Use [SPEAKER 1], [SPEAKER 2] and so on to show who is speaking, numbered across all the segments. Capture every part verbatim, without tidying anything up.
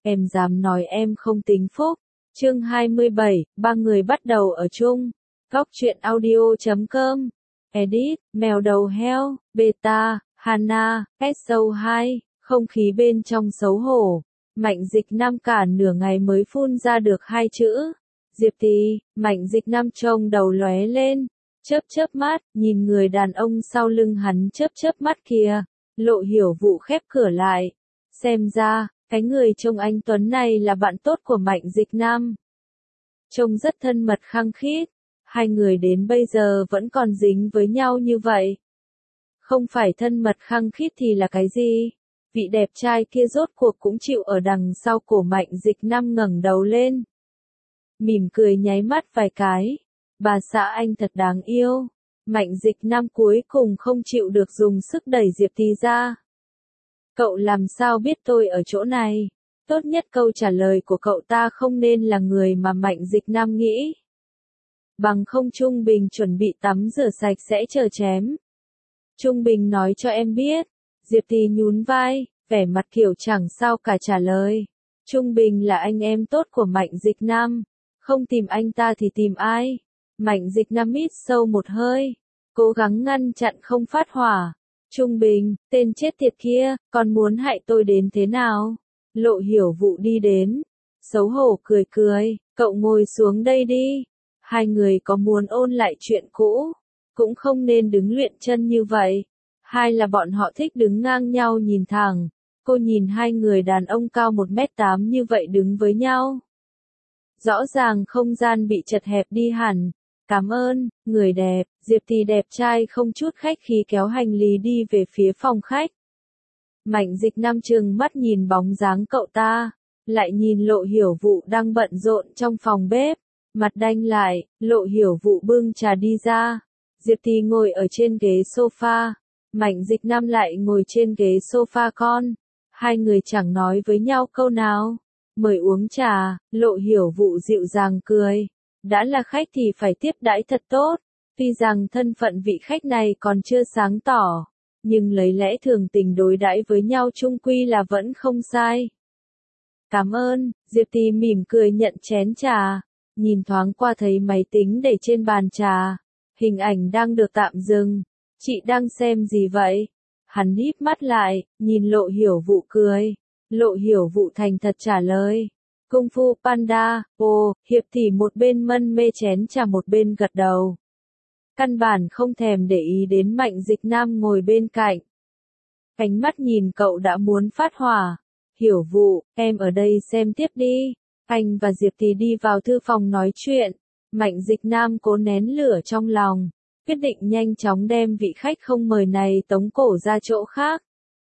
[SPEAKER 1] em dám nói em không tính phúc. Chương hai mươi bảy, ba người bắt đầu ở chung. Góc truyện audio chấm com. Edit, mèo đầu heo, beta, Hana, ét o hai, không khí bên trong xấu hổ. Mạnh Dịch Nam cả nửa ngày mới phun ra được hai chữ. Diệp Tì, Mạnh Dịch Nam trông đầu lóe lên, chớp chớp mắt, nhìn người đàn ông sau lưng hắn chớp chớp mắt kìa. Lộ Hiểu Vũ khép cửa lại. Xem ra, cái người trông anh tuấn này là bạn tốt của Mạnh Dịch Nam. Trông rất thân mật khăng khít. Hai người đến bây giờ vẫn còn dính với nhau như vậy. Không phải thân mật khăng khít thì là cái gì? Vị đẹp trai kia rốt cuộc cũng chịu ở đằng sau cổ Mạnh Dịch Nam ngẩng đầu lên. Mỉm cười nháy mắt vài cái. Bà xã anh thật đáng yêu. Mạnh Dịch Nam cuối cùng không chịu được dùng sức đẩy Diệp Tì ra. Cậu làm sao biết tôi ở chỗ này? Tốt nhất câu trả lời của cậu ta không nên là người mà Mạnh Dịch Nam nghĩ. Bằng không Trung Bình chuẩn bị tắm rửa sạch sẽ chờ chém. Trung Bình nói cho em biết. Diệp Tì nhún vai, vẻ mặt kiểu chẳng sao cả trả lời. Trung Bình là anh em tốt của Mạnh Dịch Nam. Không tìm anh ta thì tìm ai? Mạnh Dịch Nam hít sâu một hơi, cố gắng ngăn chặn không phát hỏa. Trung Bình, tên chết tiệt kia, còn muốn hại tôi đến thế nào? Lộ Hiểu Vũ đi đến, xấu hổ cười cười, cậu ngồi xuống đây đi. Hai người có muốn ôn lại chuyện cũ, cũng không nên đứng luyện chân như vậy. Hai là bọn họ thích đứng ngang nhau nhìn thẳng. Cô nhìn hai người đàn ông cao một mét tám như vậy đứng với nhau. Rõ ràng không gian bị chật hẹp đi hẳn. Cảm ơn, người đẹp. Diệp Tì đẹp trai không chút khách khí kéo hành lý đi về phía phòng khách. Mạnh Dịch Nam trừng mắt nhìn bóng dáng cậu ta, lại nhìn Lộ Hiểu Vũ đang bận rộn trong phòng bếp, mặt đanh lại. Lộ Hiểu Vũ bưng trà đi ra. Diệp Tì ngồi ở trên ghế sofa, Mạnh Dịch Nam lại ngồi trên ghế sofa con. Hai người chẳng nói với nhau câu nào. Mời uống trà. Lộ Hiểu Vũ dịu dàng cười. Đã là khách thì phải tiếp đãi thật tốt. Tuy rằng thân phận vị khách này còn chưa sáng tỏ, nhưng lấy lẽ thường tình đối đãi với nhau chung quy là vẫn không sai. Cảm ơn. Diệp Tì mỉm cười nhận chén trà, nhìn thoáng qua thấy máy tính để trên bàn trà, hình ảnh đang được tạm dừng. Chị đang xem gì vậy? Hắn híp mắt lại, nhìn Lộ Hiểu Vũ cười. Lộ Hiểu Vũ thành thật trả lời. Kung Fu Panda. Ồ, Hiệp Tỷ một bên mân mê chén trà một bên gật đầu. Căn bản không thèm để ý đến Mạnh Dịch Nam ngồi bên cạnh. Ánh mắt nhìn cậu đã muốn phát hỏa. Hiểu Vũ, em ở đây xem tiếp đi. Anh và Diệp Tì đi vào thư phòng nói chuyện. Mạnh Dịch Nam cố nén lửa trong lòng, quyết định nhanh chóng đem vị khách không mời này tống cổ ra chỗ khác.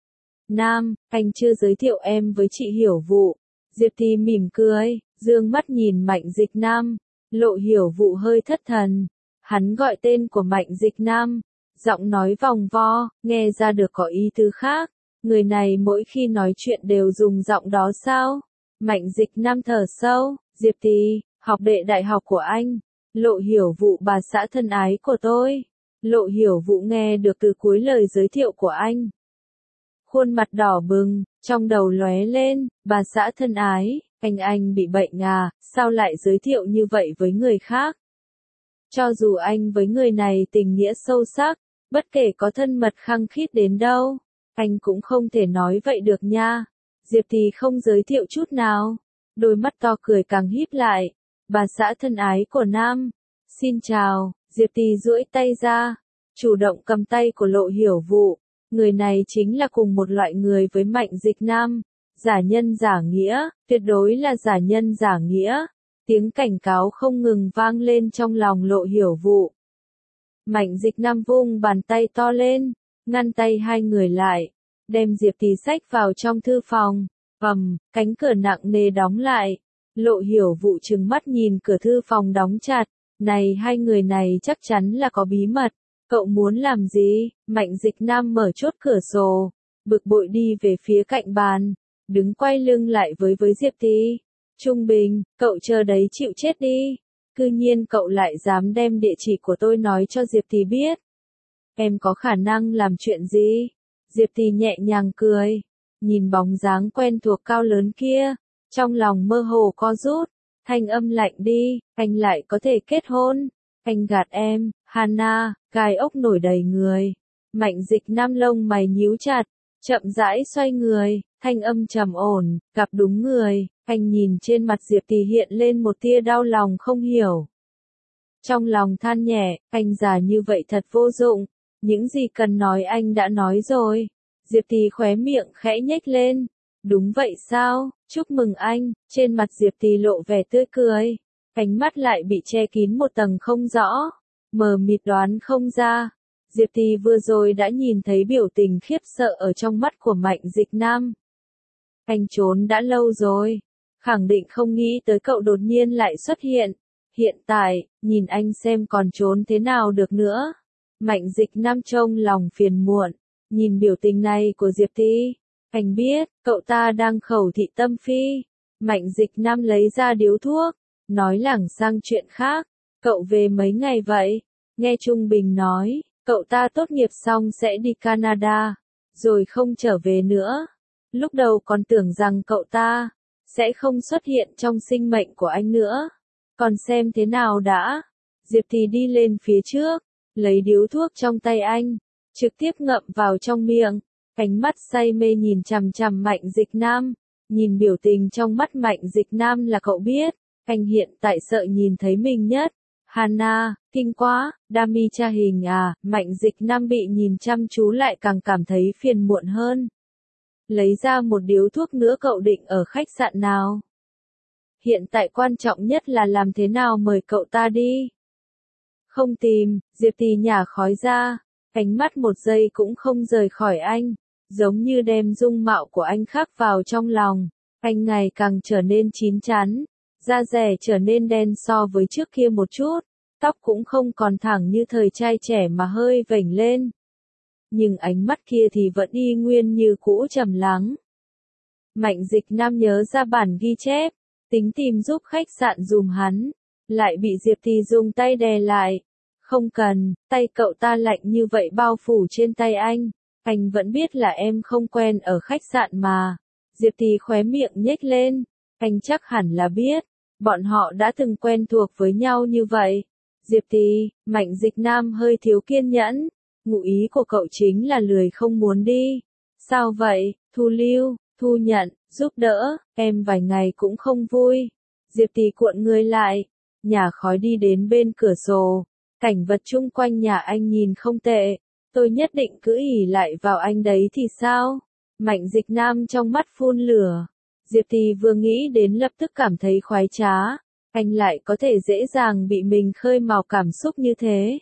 [SPEAKER 1] Nam, anh chưa giới thiệu em với chị Hiểu Vũ. Diệp Tì mỉm cười, dương mắt nhìn Mạnh Dịch Nam. Lộ Hiểu Vũ hơi thất thần. Hắn gọi tên của Mạnh Dịch Nam, giọng nói vòng vo, nghe ra được có ý tứ khác. Người này mỗi khi nói chuyện đều dùng giọng đó sao? Mạnh Dịch Nam thở sâu. Diệp Tì, học đệ đại học của anh. Lộ Hiểu Vũ bà xã thân ái của tôi. Lộ Hiểu Vũ nghe được từ cuối lời giới thiệu của anh. Khuôn mặt đỏ bừng, trong đầu lóe lên, bà xã thân ái, anh anh bị bệnh à, sao lại giới thiệu như vậy với người khác? Cho dù anh với người này tình nghĩa sâu sắc, bất kể có thân mật khăng khít đến đâu, anh cũng không thể nói vậy được nha. Diệp Tì không giới thiệu chút nào, đôi mắt to cười càng híp lại. Bà xã thân ái của Nam. Xin chào. Diệp Tì duỗi tay ra, chủ động cầm tay của Lộ Hiểu Vũ. Người này chính là cùng một loại người với Mạnh Dịch Nam. Giả nhân giả nghĩa, tuyệt đối là giả nhân giả nghĩa. Tiếng cảnh cáo không ngừng vang lên trong lòng Lộ Hiểu Vũ. Mạnh Dịch Nam vung bàn tay to lên, ngăn tay hai người lại, đem Diệp Tì xách vào trong thư phòng. Ầm, cánh cửa nặng nề đóng lại. Lộ Hiểu Vũ trừng mắt nhìn cửa thư phòng đóng chặt. Này, hai người này chắc chắn là có bí mật. Cậu muốn làm gì? Mạnh Dịch Nam mở chốt cửa sổ, bực bội đi về phía cạnh bàn, đứng quay lưng lại với với Diệp Tì. Trung Bình, cậu chờ đấy chịu chết đi. Cư nhiên cậu lại dám đem địa chỉ của tôi nói cho Diệp Tì biết. Em có khả năng làm chuyện gì? Diệp Tì nhẹ nhàng cười, nhìn bóng dáng quen thuộc cao lớn kia, Trong lòng mơ hồ co rút, thanh âm lạnh đi, anh lại có thể kết hôn. Anh gạt em, Hana, gai ốc nổi đầy người. Mạnh Dịch Nam lông mày nhíu chặt, chậm rãi xoay người, thanh âm trầm ổn, gặp đúng người. Anh nhìn trên mặt Diệp Tỷ hiện lên một tia đau lòng không hiểu. Trong lòng than nhẹ, anh già như vậy thật vô dụng, những gì cần nói anh đã nói rồi. Diệp Tỷ khóe miệng khẽ nhếch lên. Đúng vậy sao, chúc mừng anh, trên mặt Diệp Tỷ lộ vẻ tươi cười. Ánh mắt lại bị che kín một tầng không rõ, mờ mịt đoán không ra. Diệp Tỷ vừa rồi đã nhìn thấy biểu tình khiếp sợ ở trong mắt của Mạnh Dịch Nam. Anh trốn đã lâu rồi, khẳng định không nghĩ tới cậu đột nhiên lại xuất hiện. Hiện tại, nhìn anh xem còn trốn thế nào được nữa. Mạnh Dịch Nam trông lòng phiền muộn, nhìn biểu tình này của Diệp Tỷ. Anh biết, cậu ta đang khẩu thị tâm phi. Mạnh Dịch Nam lấy ra điếu thuốc, nói lảng sang chuyện khác. Cậu về mấy ngày vậy? Nghe Trung Bình nói, cậu ta tốt nghiệp xong sẽ đi Canada, rồi không trở về nữa. Lúc đầu còn tưởng rằng cậu ta sẽ không xuất hiện trong sinh mệnh của anh nữa. Còn xem thế nào đã. Diệp Thì đi lên phía trước, lấy điếu thuốc trong tay anh, trực tiếp ngậm vào trong miệng. Ánh mắt say mê nhìn chằm chằm Mạnh Dịch Nam. Nhìn biểu tình trong mắt Mạnh Dịch Nam là cậu biết, anh hiện tại sợ nhìn thấy mình nhất. Hana, kinh quá, Dami tra hình à, Mạnh Dịch Nam bị nhìn chăm chú lại càng cảm thấy phiền muộn hơn. Lấy ra một điếu thuốc nữa, cậu định ở khách sạn nào? Hiện tại quan trọng nhất là làm thế nào mời cậu ta đi. Không tìm, Diệp Tì nhả khói ra, ánh mắt một giây cũng không rời khỏi anh, giống như đem dung mạo của anh khắc vào trong lòng. Anh ngày càng trở nên chín chắn, da dẻ trở nên đen so với trước kia một chút, tóc cũng không còn thẳng như thời trai trẻ mà hơi vểnh lên. Nhưng ánh mắt kia thì vẫn y nguyên như cũ trầm lắng. Mạnh Dịch Nam nhớ ra bản ghi chép, tính tìm giúp khách sạn dùm hắn, lại bị Diệp Thì dùng tay đè lại. Không cần, tay cậu ta lạnh như vậy bao phủ trên tay anh, anh vẫn biết là em không quen ở khách sạn mà. Diệp Thì khóe miệng nhếch lên, anh chắc hẳn là biết, bọn họ đã từng quen thuộc với nhau như vậy. Diệp Thì, Mạnh Dịch Nam hơi thiếu kiên nhẫn, ngụ ý của cậu chính là lười không muốn đi. Sao vậy, thu lưu, thu nhận, giúp đỡ, em vài ngày cũng không vui. Diệp Thì cuộn người lại, nhả khói đi đến bên cửa sổ, cảnh vật chung quanh nhà anh nhìn không tệ, tôi nhất định cứ ỉ lại vào anh đấy thì sao? Mạnh Dịch Nam trong mắt phun lửa. Diệp Thì vừa nghĩ đến lập tức cảm thấy khoái trá, anh lại có thể dễ dàng bị mình khơi mào cảm xúc như thế.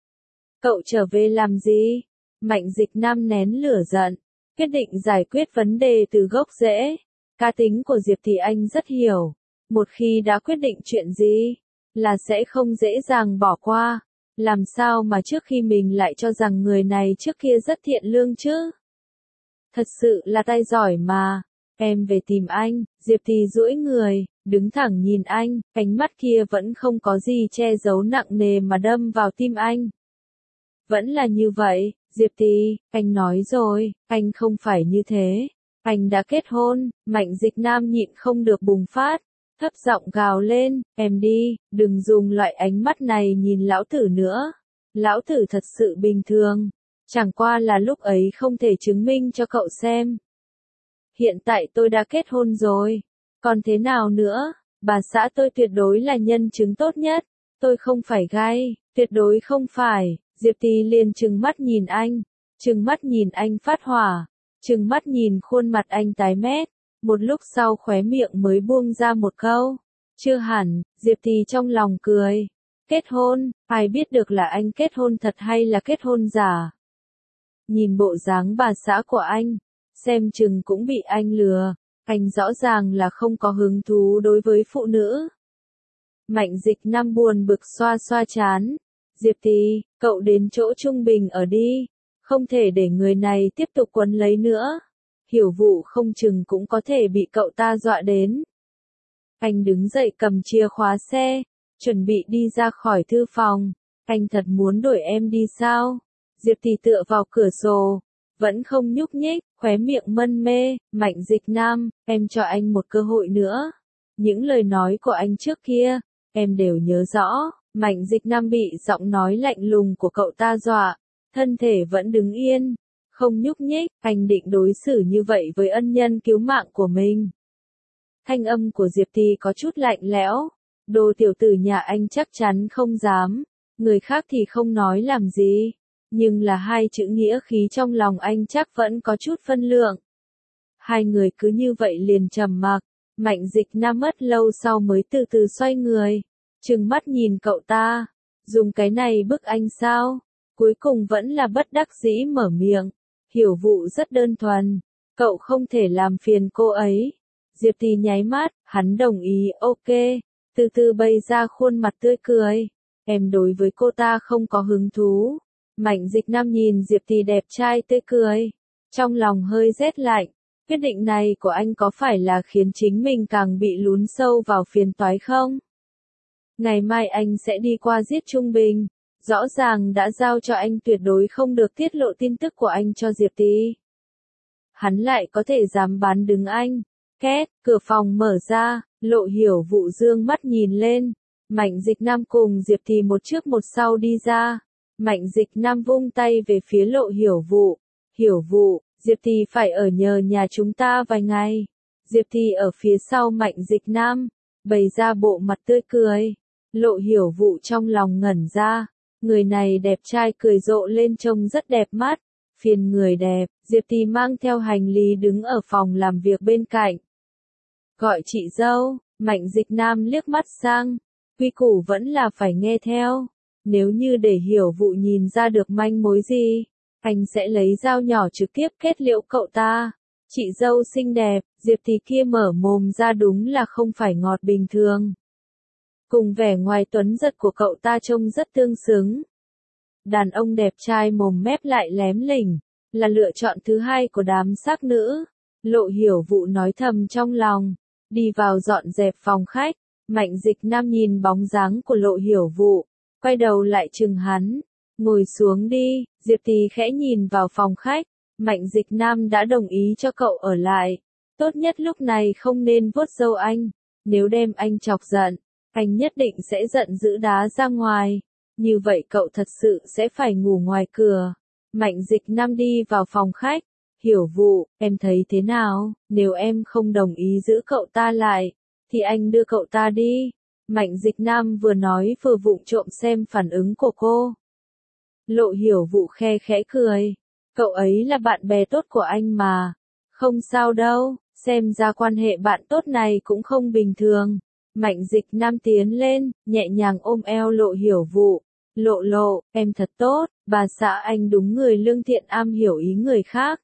[SPEAKER 1] Cậu trở về làm gì? Mạnh Dịch Nam nén lửa giận, quyết định giải quyết vấn đề từ gốc rễ. Cá tính của Diệp Thì anh rất hiểu, một khi đã quyết định chuyện gì, là sẽ không dễ dàng bỏ qua. Làm sao mà trước khi mình lại cho rằng người này trước kia rất thiện lương chứ? Thật sự là tay giỏi mà. Em về tìm anh. Diệp Thì duỗi người, đứng thẳng nhìn anh, ánh mắt kia vẫn không có gì che giấu nặng nề mà đâm vào tim anh. Vẫn là như vậy, Diệp Thì, anh nói rồi, anh không phải như thế. Anh đã kết hôn. Mạnh Dịch Nam nhịn không được bùng phát, thấp giọng gào lên, em đi, đừng dùng loại ánh mắt này nhìn lão tử nữa. Lão tử thật sự bình thường, chẳng qua là lúc ấy không thể chứng minh cho cậu xem. Hiện tại tôi đã kết hôn rồi, còn thế nào nữa, bà xã tôi tuyệt đối là nhân chứng tốt nhất, tôi không phải gay, tuyệt đối không phải. Diệp Thì liền trừng mắt nhìn anh, trừng mắt nhìn anh phát hỏa, trừng mắt nhìn khuôn mặt anh tái mét, một lúc sau khóe miệng mới buông ra một câu, chưa hẳn. Diệp Thì trong lòng cười, kết hôn, ai biết được là anh kết hôn thật hay là kết hôn giả. Nhìn bộ dáng bà xã của anh, xem chừng cũng bị anh lừa, anh rõ ràng là không có hứng thú đối với phụ nữ. Mạnh Dịch Nam buồn bực xoa xoa trán. Diệp Thì, cậu đến chỗ Trung Bình ở đi, không thể để người này tiếp tục quấn lấy nữa. Hiểu vụ không chừng cũng có thể bị cậu ta dọa đến. Anh đứng dậy cầm chìa khóa xe, chuẩn bị đi ra khỏi thư phòng. Anh thật muốn đuổi em đi sao? Diệp Thì tựa vào cửa sổ, vẫn không nhúc nhích, khóe miệng mân mê, Mạnh Dịch Nam, em cho anh một cơ hội nữa. Những lời nói của anh trước kia, em đều nhớ rõ. Mạnh Dịch Nam bị giọng nói lạnh lùng của cậu ta dọa, thân thể vẫn đứng yên, không nhúc nhích, anh định đối xử như vậy với ân nhân cứu mạng của mình. Thanh âm của Diệp Thì có chút lạnh lẽo, đồ tiểu tử nhà anh chắc chắn không dám, người khác thì không nói làm gì, nhưng là hai chữ nghĩa khí trong lòng anh chắc vẫn có chút phân lượng. Hai người cứ như vậy liền trầm mặc, Mạnh Dịch Nam mất lâu sau mới từ từ xoay người, trừng mắt nhìn cậu ta, dùng cái này bức anh sao? Cuối cùng vẫn là bất đắc dĩ mở miệng, Hiểu Vụ rất đơn thuần, cậu không thể làm phiền cô ấy. Diệp Thì nháy mắt, hắn đồng ý, ok, từ từ bày ra khuôn mặt tươi cười, em đối với cô ta không có hứng thú. Mạnh Dịch Nam nhìn Diệp Thì đẹp trai tươi cười, trong lòng hơi rét lạnh, quyết định này của anh có phải là khiến chính mình càng bị lún sâu vào phiền toái không? Ngày mai anh sẽ đi qua giết Trung Bình, rõ ràng đã giao cho anh tuyệt đối không được tiết lộ tin tức của anh cho Diệp Thì. Hắn lại có thể dám bán đứng anh. Két, cửa phòng mở ra, Lộ Hiểu Vụ dương mắt nhìn lên, Mạnh Dịch Nam cùng Diệp Thì một trước một sau đi ra. Mạnh Dịch Nam vung tay về phía Lộ Hiểu Vụ, Hiểu Vụ, Diệp Thì phải ở nhờ nhà chúng ta vài ngày. Diệp Thì ở phía sau Mạnh Dịch Nam, bày ra bộ mặt tươi cười. Lộ Hiểu Vụ trong lòng ngẩn ra, người này đẹp trai cười rộ lên trông rất đẹp mắt, phiền người đẹp. Diệp Thì mang theo hành lý đứng ở phòng làm việc bên cạnh. Gọi chị dâu, Mạnh Dịch Nam liếc mắt sang, quy củ vẫn là phải nghe theo. Nếu như để Hiểu Vụ nhìn ra được manh mối gì, anh sẽ lấy dao nhỏ trực tiếp kết liễu cậu ta. Chị dâu xinh đẹp, Diệp Thì kia mở mồm ra đúng là không phải ngọt bình thường. Cùng vẻ ngoài tuấn giật của cậu ta trông rất tương xứng. Đàn ông đẹp trai mồm mép lại lém lỉnh, là lựa chọn thứ hai của đám sắc nữ. Lộ Hiểu Vụ nói thầm trong lòng, đi vào dọn dẹp phòng khách. Mạnh Dịch Nam nhìn bóng dáng của Lộ Hiểu Vụ, quay đầu lại chừng hắn, ngồi xuống đi. Diệp Thì khẽ nhìn vào phòng khách, Mạnh Dịch Nam đã đồng ý cho cậu ở lại, tốt nhất lúc này không nên vuốt râu anh, nếu đem anh chọc giận, anh nhất định sẽ giận dữ đá ra ngoài, như vậy cậu thật sự sẽ phải ngủ ngoài cửa. Mạnh Dịch Nam đi vào phòng khách, Hiểu Vụ, em thấy thế nào, nếu em không đồng ý giữ cậu ta lại, thì anh đưa cậu ta đi. Mạnh Dịch Nam vừa nói vừa vụng trộm xem phản ứng của cô. Lộ Hiểu Vụ khe khẽ cười, cậu ấy là bạn bè tốt của anh mà, không sao đâu, xem ra quan hệ bạn tốt này cũng không bình thường. Mạnh Dịch Nam tiến lên, nhẹ nhàng ôm eo Lộ Hiểu Vụ, Lộ Lộ, em thật tốt, bà xã anh đúng người lương thiện am hiểu ý người khác.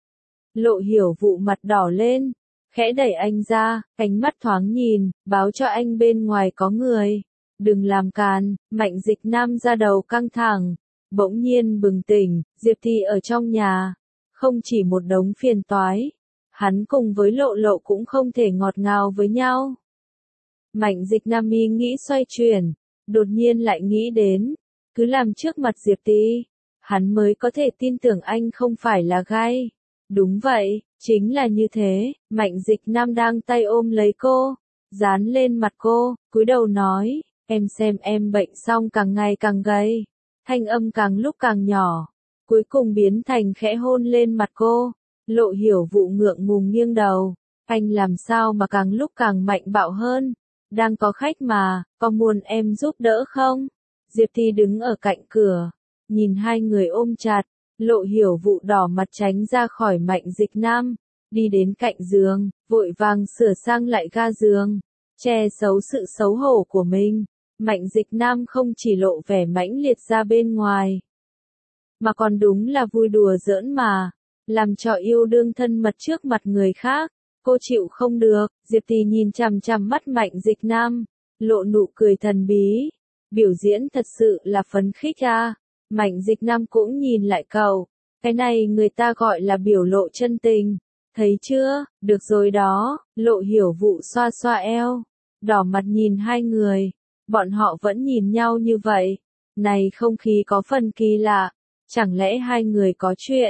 [SPEAKER 1] Lộ Hiểu Vụ mặt đỏ lên, khẽ đẩy anh ra, ánh mắt thoáng nhìn, báo cho anh bên ngoài có người, đừng làm càn. Mạnh Dịch Nam ra đầu căng thẳng, bỗng nhiên bừng tỉnh, Diệp Thì ở trong nhà, không chỉ một đống phiền toái, hắn cùng với Lộ Lộ cũng không thể ngọt ngào với nhau. Mạnh Dịch Nam mi nghĩ xoay chuyển, đột nhiên lại nghĩ đến, cứ làm trước mặt Diệp Thì, hắn mới có thể tin tưởng anh không phải là gay. Đúng vậy, chính là như thế. Mạnh Dịch Nam đang tay ôm lấy cô, dán lên mặt cô, cúi đầu nói, em xem em bệnh xong càng ngày càng gầy. Thanh âm càng lúc càng nhỏ, cuối cùng biến thành khẽ hôn lên mặt cô. Lộ Hiểu Vụ ngượng ngùng nghiêng đầu, anh làm sao mà càng lúc càng mạnh bạo hơn. Đang có khách mà, có muốn em giúp đỡ không? Diệp Thì đứng ở cạnh cửa, nhìn hai người ôm chặt. Lộ Hiểu Vụ đỏ mặt tránh ra khỏi Mạnh Dịch Nam, đi đến cạnh giường, vội vàng sửa sang lại ga giường, che giấu sự xấu hổ của mình. Mạnh Dịch Nam không chỉ lộ vẻ mãnh liệt ra bên ngoài, mà còn đúng là vui đùa giỡn mà, làm trò yêu đương thân mật trước mặt người khác. Cô chịu không được. Diệp Thì nhìn chằm chằm mắt Mạnh Dịch Nam, lộ nụ cười thần bí, biểu diễn thật sự là phấn khích à. Mạnh Dịch Nam cũng nhìn lại cậu, cái này người ta gọi là biểu lộ chân tình, thấy chưa, được rồi đó. Lộ Hiểu Vụ xoa xoa eo, đỏ mặt nhìn hai người, bọn họ vẫn nhìn nhau như vậy, này không khí có phần kỳ lạ, chẳng lẽ hai người có chuyện.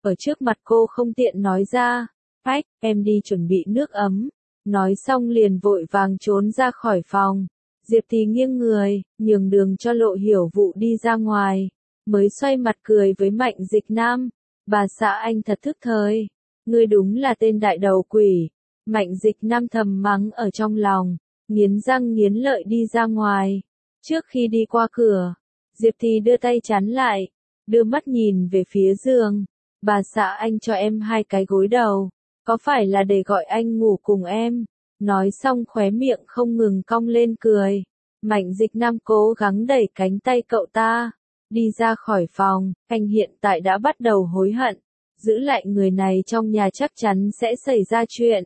[SPEAKER 1] ở trước mặt cô không tiện nói ra. Ách, em đi chuẩn bị nước ấm. Nói xong liền vội vàng trốn ra khỏi phòng. Diệp Thì nghiêng người, nhường đường cho Lộ Hiểu Vụ đi ra ngoài. Mới xoay mặt cười với Mạnh Dịch Nam. Bà xã anh thật thức thời. Ngươi đúng là tên đại đầu quỷ. Mạnh Dịch Nam thầm mắng ở trong lòng. Nghiến răng nghiến lợi đi ra ngoài. Trước khi đi qua cửa, Diệp Thì đưa tay chắn lại. Đưa mắt nhìn về phía giường. Bà xã anh cho em hai cái gối đầu. Có phải là để gọi anh ngủ cùng em? Nói xong khóe miệng không ngừng cong lên cười. Mạnh Dịch Nam cố gắng đẩy cánh tay cậu ta. Đi ra khỏi phòng, anh hiện tại đã bắt đầu hối hận. Giữ lại người này trong nhà chắc chắn sẽ xảy ra chuyện.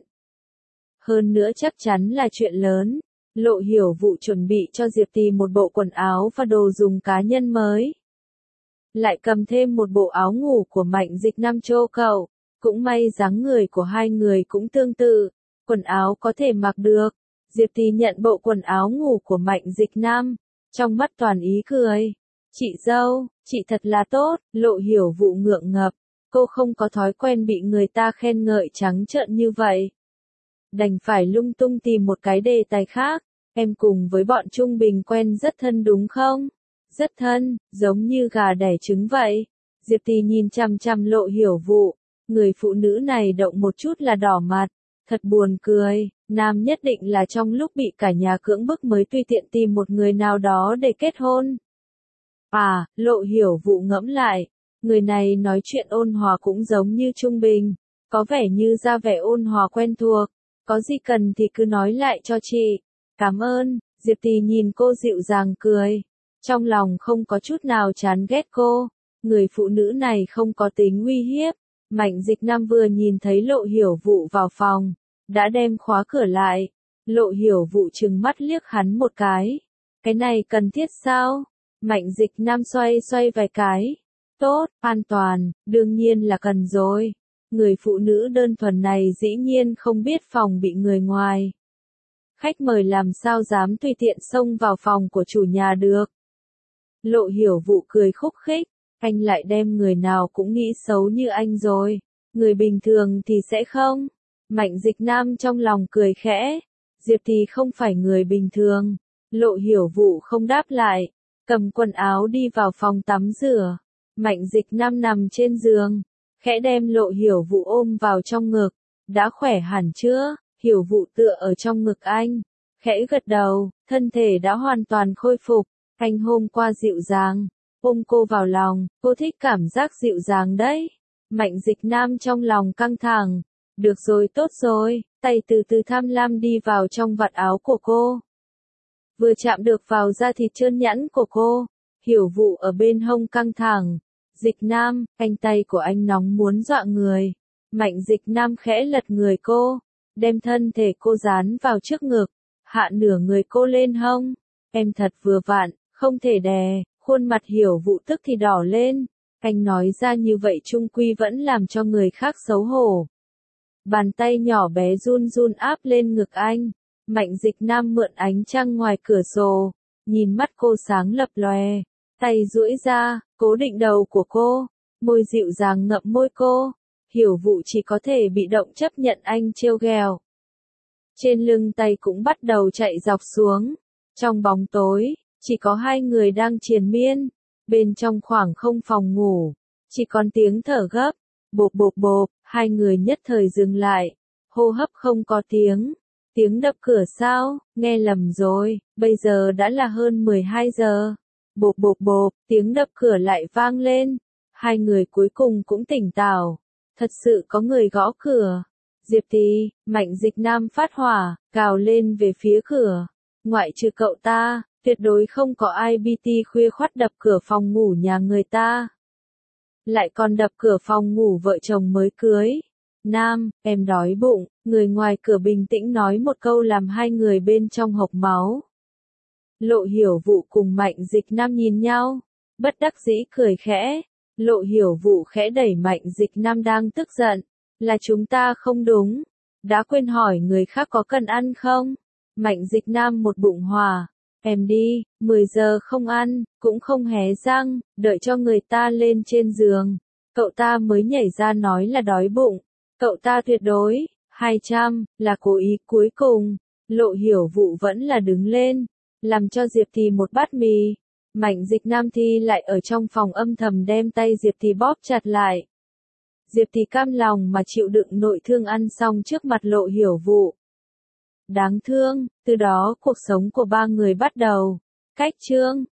[SPEAKER 1] Hơn nữa chắc chắn là chuyện lớn. Lộ Hiểu Vụ chuẩn bị cho Diệp Thì một bộ quần áo và đồ dùng cá nhân mới. Lại cầm thêm một bộ áo ngủ của Mạnh Dịch Nam cho cậu. Cũng may dáng người của hai người cũng tương tự. Quần áo có thể mặc được. Diệp Thì nhận bộ quần áo ngủ của Mạnh Dịch Nam. Trong mắt toàn ý cười. Chị dâu, chị thật là tốt. Lộ Hiểu Vụ ngượng ngập. Cô không có thói quen bị người ta khen ngợi trắng trợn như vậy. Đành phải lung tung tìm một cái đề tài khác. Em cùng với bọn Trung Bình quen rất thân đúng không? Rất thân, giống như gà đẻ trứng vậy. Diệp Thì nhìn chằm chằm Lộ Hiểu Vụ. Người phụ nữ này động một chút là đỏ mặt. Thật buồn cười, nam nhất định là trong lúc bị cả nhà cưỡng bức mới tùy tiện tìm một người nào đó để kết hôn. À, Lộ Hiểu Vụ ngẫm lại. Người này nói chuyện ôn hòa cũng giống như Trung Bình. Có vẻ như ra vẻ ôn hòa quen thuộc. Có gì cần thì cứ nói lại cho chị. Cảm ơn. Diệp Thì nhìn cô dịu dàng cười. Trong lòng không có chút nào chán ghét cô. Người phụ nữ này không có tính uy hiếp. Mạnh Dịch Nam vừa nhìn thấy Lộ Hiểu Vụ vào phòng, đã đem khóa cửa lại. Lộ Hiểu Vụ trừng mắt liếc hắn một cái. Cái này cần thiết sao? Mạnh Dịch Nam xoay xoay vài cái. Tốt, an toàn, đương nhiên là cần rồi. Người phụ nữ đơn thuần này dĩ nhiên không biết phòng bị người ngoài. Khách mời làm sao dám tùy tiện xông vào phòng của chủ nhà được. Lộ Hiểu Vụ cười khúc khích. Anh lại đem người nào cũng nghĩ xấu như anh rồi. Người bình thường thì sẽ không. Mạnh Dịch Nam trong lòng cười khẽ. Diệp Thì không phải người bình thường. Lộ Hiểu Vụ không đáp lại. Cầm quần áo đi vào phòng tắm rửa. Mạnh Dịch Nam nằm trên giường. Khẽ đem Lộ Hiểu Vụ ôm vào trong ngực. Đã khỏe hẳn chưa? Hiểu Vụ tựa ở trong ngực anh. Khẽ gật đầu, thân thể đã hoàn toàn khôi phục. Anh hôm qua dịu dàng. Ôm cô vào lòng, cô thích cảm giác dịu dàng đấy. Mạnh Dịch Nam trong lòng căng thẳng. Được rồi tốt rồi, tay từ từ tham lam đi vào trong vạt áo của cô. Vừa chạm được vào da thịt trơn nhẵn của cô, Hiểu Vụ ở bên hông căng thẳng. Dịch Nam, cánh tay của anh nóng muốn dọa người. Mạnh Dịch Nam khẽ lật người cô, đem thân thể cô dán vào trước ngực, hạ nửa người cô lên hông. Em thật vừa vặn, không thể đè. Khuôn mặt Hiểu Vụ tức thì đỏ lên. Anh nói ra như vậy chung quy vẫn làm cho người khác xấu hổ. Bàn tay nhỏ bé run run áp lên ngực anh. Mạnh Dịch Nam mượn ánh trăng ngoài cửa sổ. Nhìn mắt cô sáng lập lòe. Tay duỗi ra, cố định đầu của cô. Môi dịu dàng ngậm môi cô. Hiểu Vụ chỉ có thể bị động chấp nhận anh trêu ghẹo. Trên lưng tay cũng bắt đầu chạy dọc xuống. Trong bóng tối. Chỉ có hai người đang triền miên. Bên trong khoảng không phòng ngủ. Chỉ còn tiếng thở gấp. Bộp bộp bộp. Hai người nhất thời dừng lại. Hô hấp không có tiếng. Tiếng đập cửa sao? Nghe lầm rồi. Bây giờ đã là hơn mười hai giờ. Bộp bộp bộp. Tiếng đập cửa lại vang lên. Hai người cuối cùng cũng tỉnh táo. Thật sự có người gõ cửa. Diệp Thì, Mạnh Dịch Nam phát hỏa. Gào lên về phía cửa. Ngoại trừ cậu ta. Tuyệt đối không có ai bê tê khuya khoắt đập cửa phòng ngủ nhà người ta. Lại còn đập cửa phòng ngủ vợ chồng mới cưới. Nam, em đói bụng. Người ngoài cửa bình tĩnh nói một câu làm hai người bên trong hộc máu. Lộ Hiểu Vụ cùng Mạnh Dịch Nam nhìn nhau. Bất đắc dĩ cười khẽ. Lộ Hiểu Vụ khẽ đẩy Mạnh Dịch Nam đang tức giận. Là chúng ta không đúng. Đã quên hỏi người khác có cần ăn không? Mạnh Dịch Nam một bụng hòa. Em đi, mười giờ không ăn, cũng không hé răng, đợi cho người ta lên trên giường. Cậu ta mới nhảy ra nói là đói bụng. Cậu ta tuyệt đối, hai trăm, là cố ý. Cuối cùng, Lộ Hiểu Vũ vẫn là đứng lên, làm cho Diệp Thì một bát mì. Mạnh Dịch Nam Thi lại ở trong phòng âm thầm đem tay Diệp Thì bóp chặt lại. Diệp Thì cam lòng mà chịu đựng nội thương ăn xong trước mặt Lộ Hiểu Vũ. Đáng thương, từ đó cuộc sống của ba người bắt đầu. Cách chương